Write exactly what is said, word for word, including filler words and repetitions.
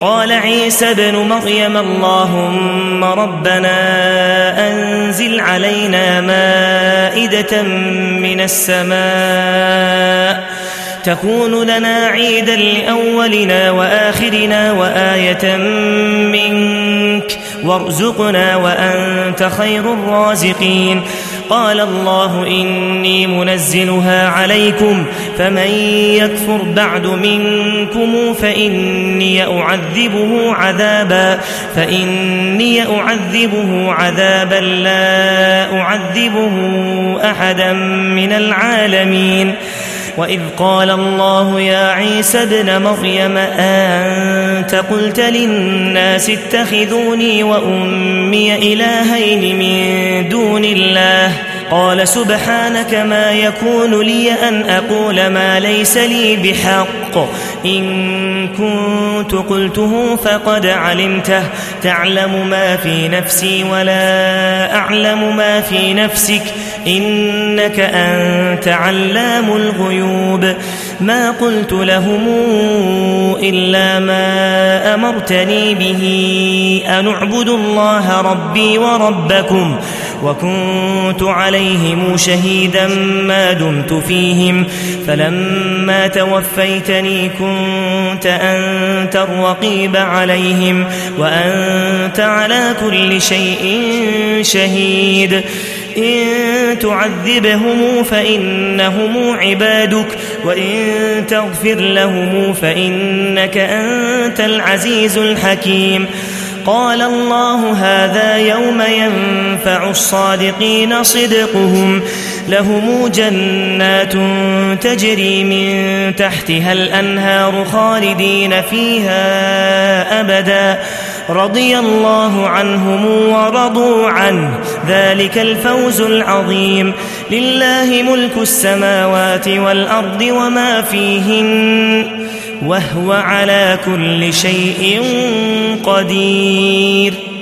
قال عيسى ابن مريم اللهم ربنا أنزل علينا مائدة من السماء تكون لنا عيدا لأولنا وآخرنا وآية منك وارزقنا وأنت خير الرازقين قال الله إني منزلها عليكم فمن يكفر بعد منكم فإني أعذبه عذابا فإني أعذبه عذابا لا أعذبه أحدا من العالمين وإذ قال الله يا عيسى ابن مريم أنت قلت للناس اتخذوني وأمي إلهين من دون الله قال سبحانك ما يكون لي أن أقول ما ليس لي بحق إن كنت قلته فقد علمته تعلم ما في نفسي ولا أعلم ما في نفسك إنك أنت علام الغيوب ما قلت لهم إلا ما أمرتني به أن اعبدوا الله ربي وربكم وكنت عليهم شهيدا ما دمت فيهم فلما توفيتني كنت أنت الرقيب عليهم وأنت على كل شيء شهيد إن تعذبهم فإنهم عبادك وإن تغفر لهم فإنك أنت العزيز الحكيم قال الله هذا يوم ينفع الصادقين صدقهم لهم جنات تجري من تحتها الأنهار خالدين فيها أبدا رضي الله عنهم ورضوا عنه ذلك الفوز العظيم لله ملك السماوات والأرض وما فيهن وهو على كل شيء قدير